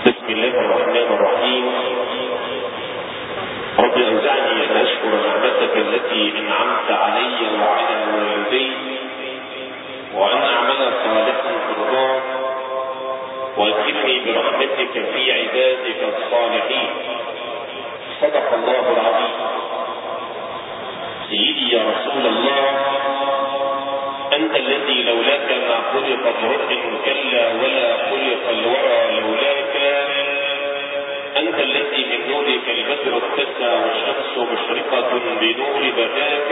بسم الله الرحمن الرحيم. رب أوزعني أن أشكر نعمتك التي أنعمت علي وعلى والدي، وأن أعمل صالحا ترضاه، وأدخلني برحمتك في عبادك الصالحين. صدق الله العظيم. سيدي يا رسول الله، أنت الذي لولاك ما خلق امرؤ كلا ولا خلق الورى لولاك. أنت الذي من نورك البدر اتسع والشمس مشرقة بنور بهاك.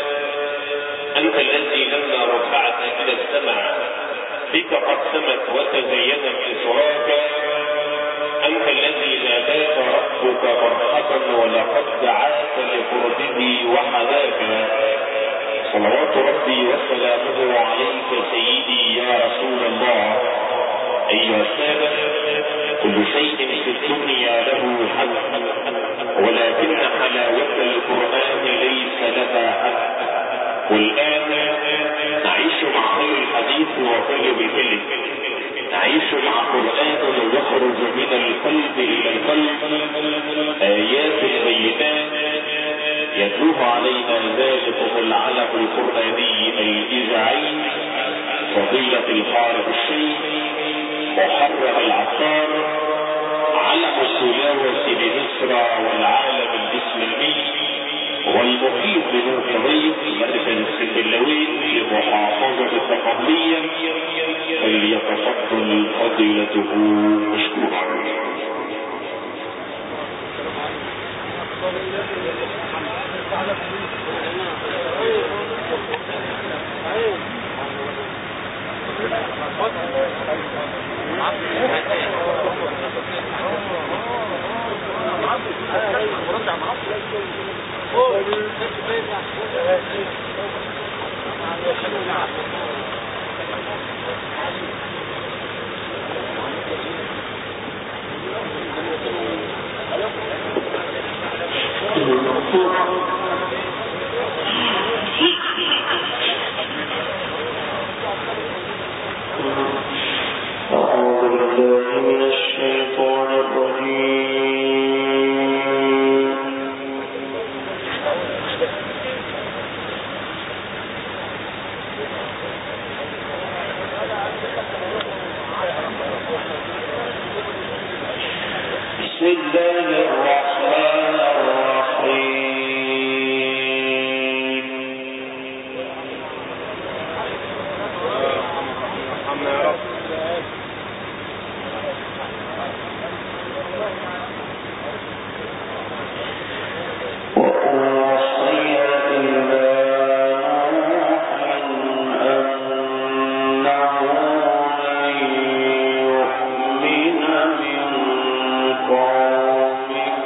أنت الذي لما رفعت إلى السماء بك قد سمت وتزين من سراك. أنت الذي ناداك ربك مرحبا ولقد دعاك لقربه وحذاك. صلوات ربي وسلامه عليك سيدي يا رسول الله. أيها السادة، كل شيء في الدنيا له حد، ولكن حلاوة القرآن ليس لها حد. والآن نعيش مع خير الحديث وخير الكلم، نعيش مع قرآن يخرج من القلب إلى القلب، آيات بينات يتلوها علينا ذلكم العلم القرآني الإذاعي فضيلة القارئ الشيخ محرم العطار، علم التلاوة بمصر والعالم الإسلامي، والمقيم بنوك ضيف مركز السنبلاوين في محافظة الدقهلية. فليتفضل فضيلته مشكورا. قومك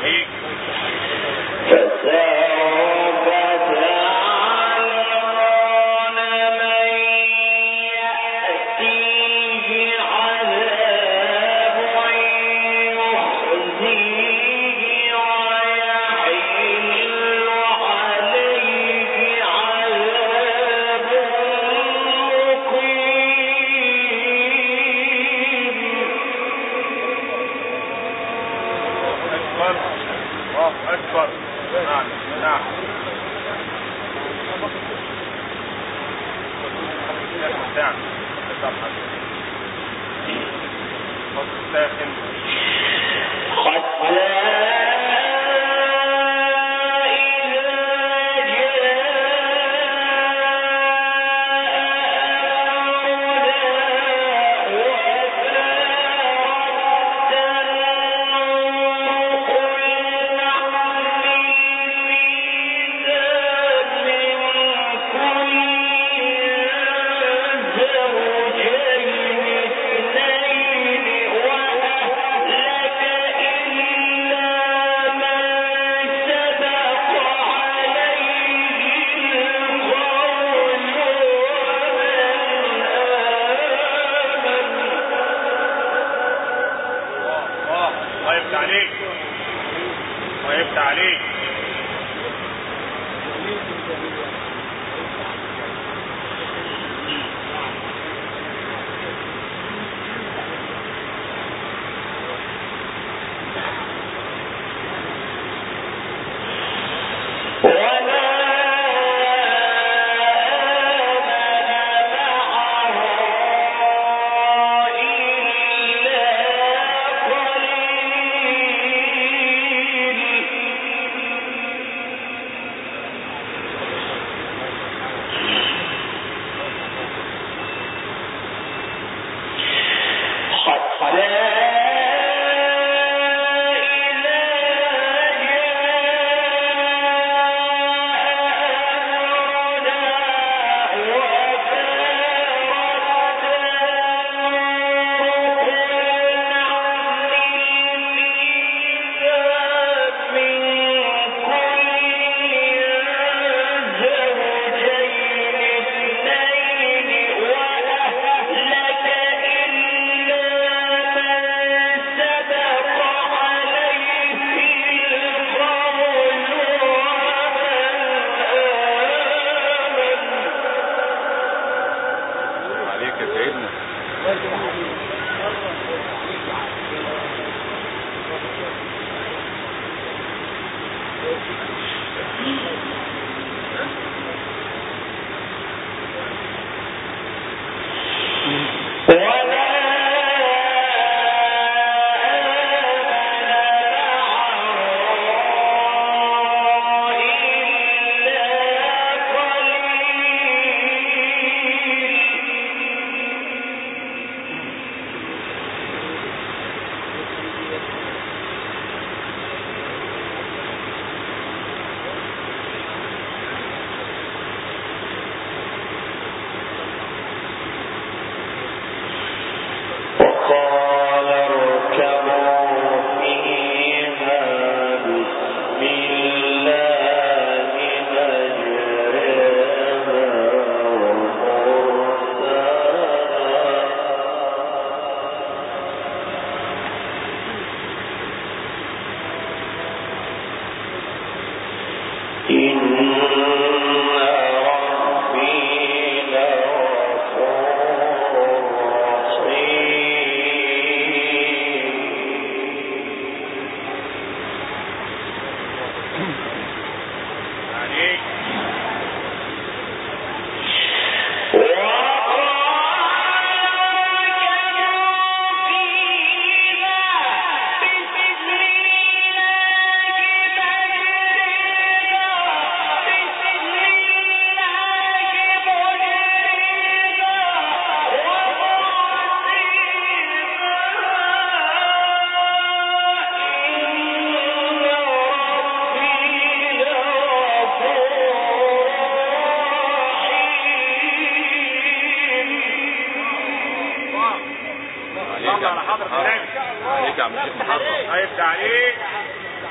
عليك يا عم الشيخ محمد. هيفتح عليك.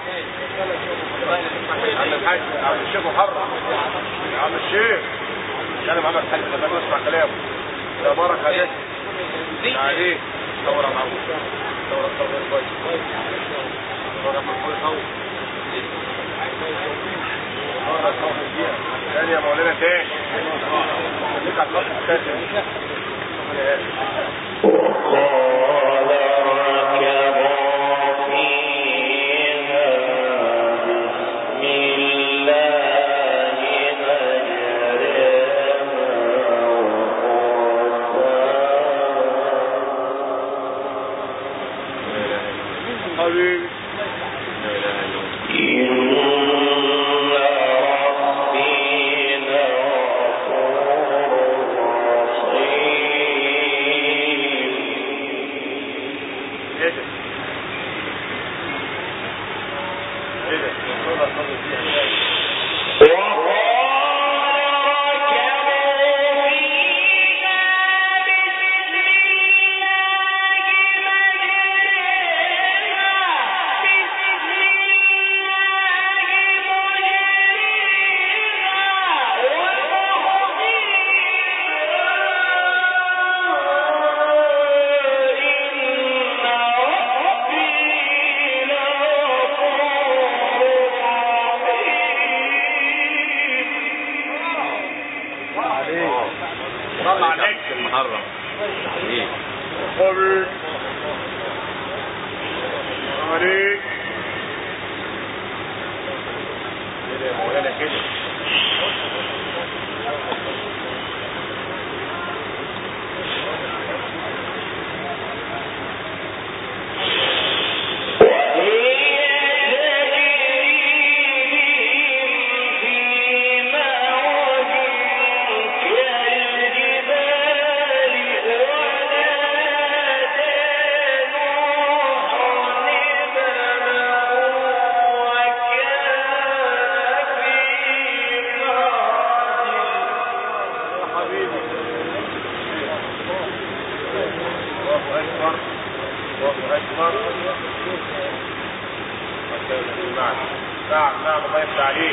عم الحاج عم الشيخ محرم عم الشيخ انا محمد الحاج لما اسمع كلامه يا بارك عليك عليك دور على العروض دور كويس دور كويس تاني يا مولانا تاني خليك على الخط الثاني نعم الله يفتح عليك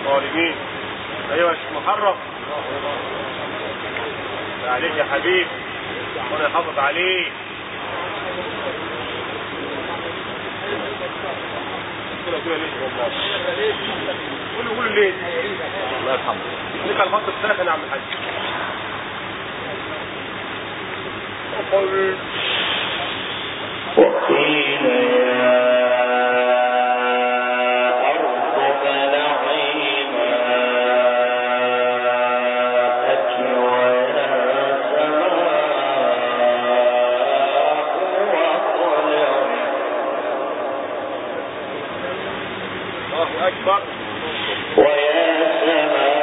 الظالمين. ايوه يا شيخ محرم، عليك يا حبيب، ربنا يحافظ عليك. كده ليه والله؟ قول ليه؟ الله يرحمه. ليك على الخط بتاعك يا عم الحاج. وقيل يا أرض بلعي ماءك ويا سماء وقلعي. الله أكبر. ويا سماء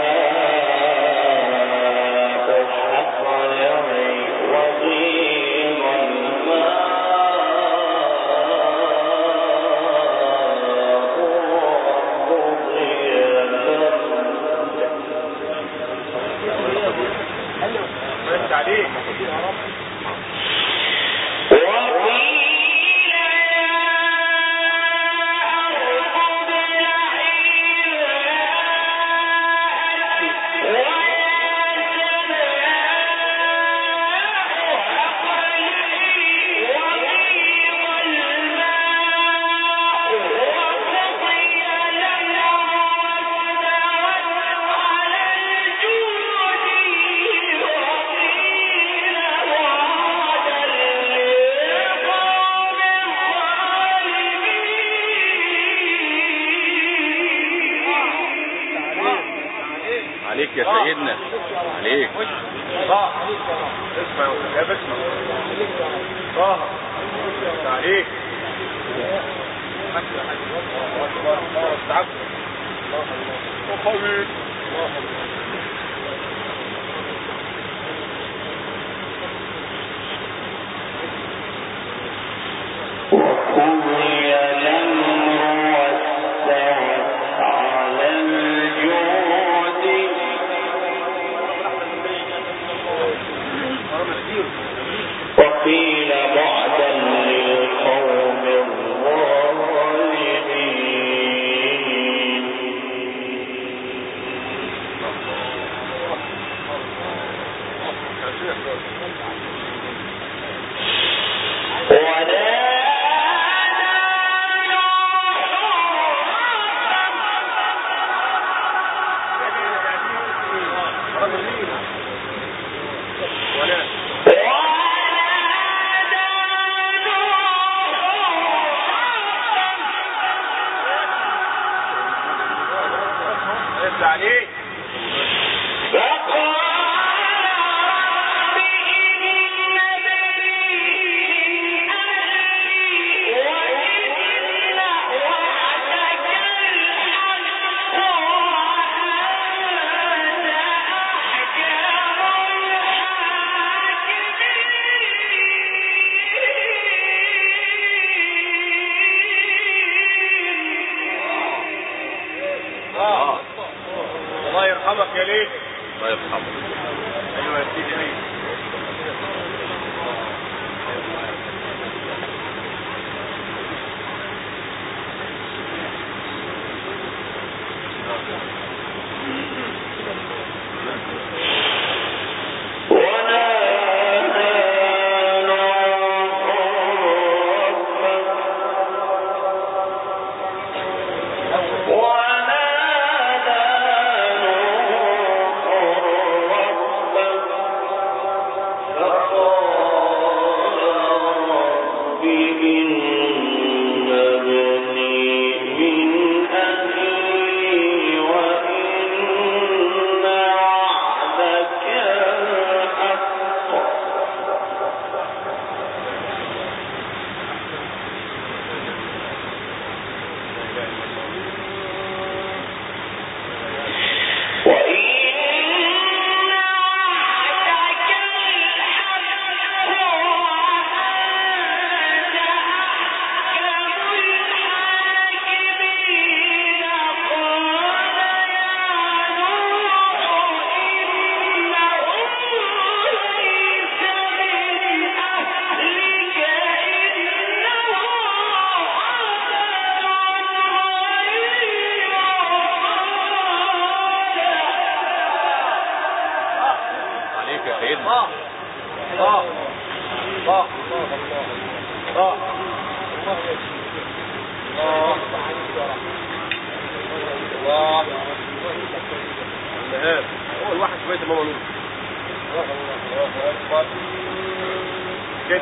حقلعي وغيض الماء وقضي عليك. عليك يا سيدنا، عليك. طه اسمع يا بسمع. طه عليك. وقضي الأمر واستوت على الجود. وقيل بعدا للقوم الظالمين. عليك. الله يرحمك يا ليه. الله يرحمه. ايوه يا سيدي. ايوه هو الواحد في بيت ماما نور كده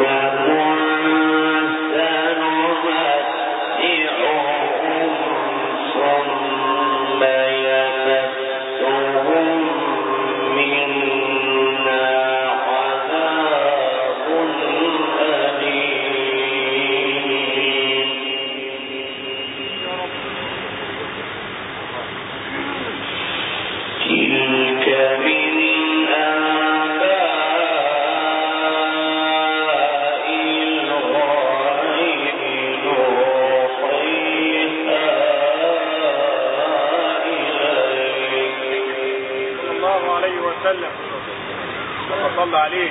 صلى عليه.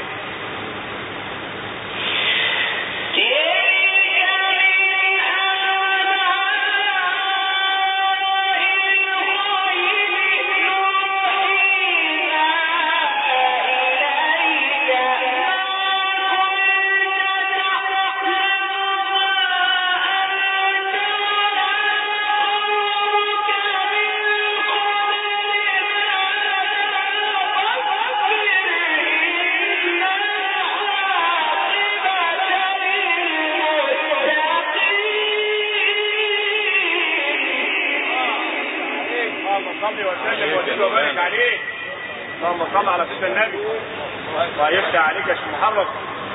صلي وسلم وزد وبارك عليه. اللهم صل على سيدنا النبي. ويفتح عليك يا شيخ محرم.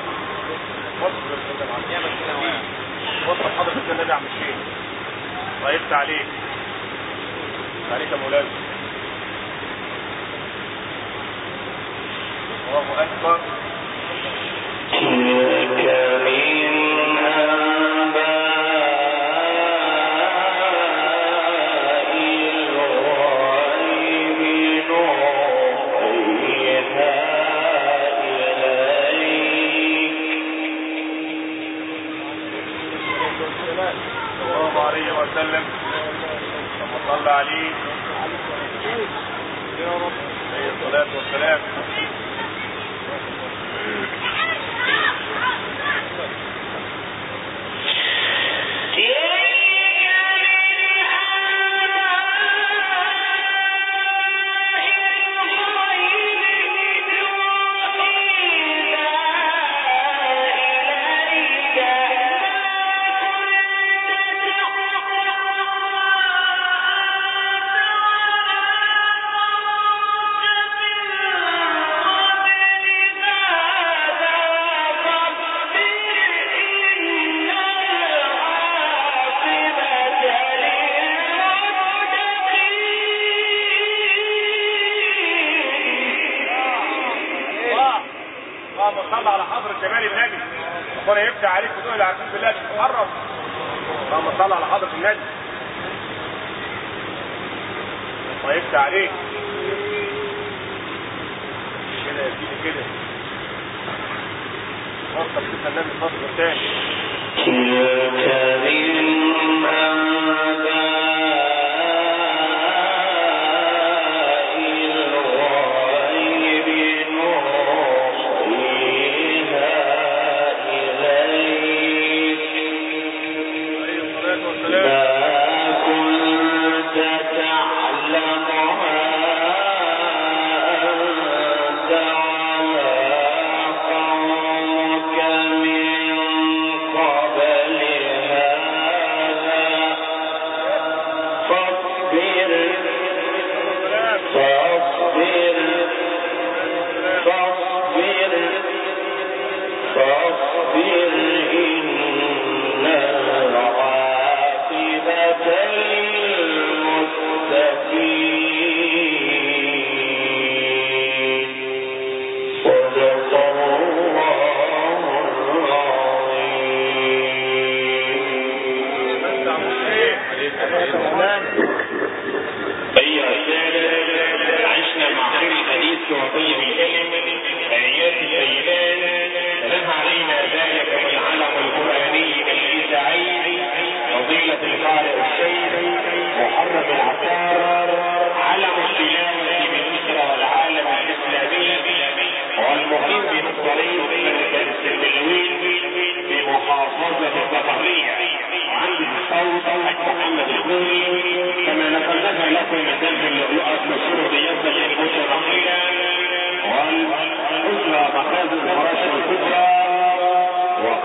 وصل حضرة سيدنا النبي يا عم الشيخ. ويفتح عليك. عليك يا مولانا. الله أكبر. وسلم ثم صلى عليه يا رب عليه الصلاة والسلام. صلى على حضرة جمال النبي. ربنا يفتح عليك وتقول العبد بالله تتحرم. اللهم صل على حضرة النبي. الله يفتح عليك. كده يا سيدي كده. وصل سيدنا النبي الفضل الثاني.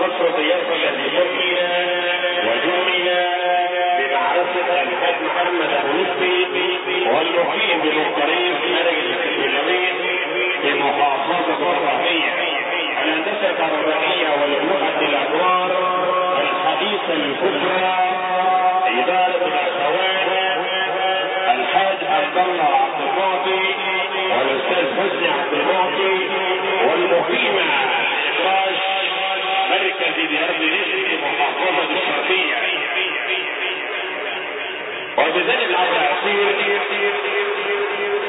القصر ضيافة الذي سمي وجمل بمعرفة الحاج محمد ابو لطفي والمقيم بالطريق خارج الكلمين في محافظة الرباعية الهندسة الرباعية والملوحة الأبرار الحديثة الكبرى إدارة الأخوات الحاج عبد الله عبد المعطي والأستاذ حسني عبد المعطي والمقيمة إخراج مركز ديار في محافظة الشرقية. وبذلك الأمر يصير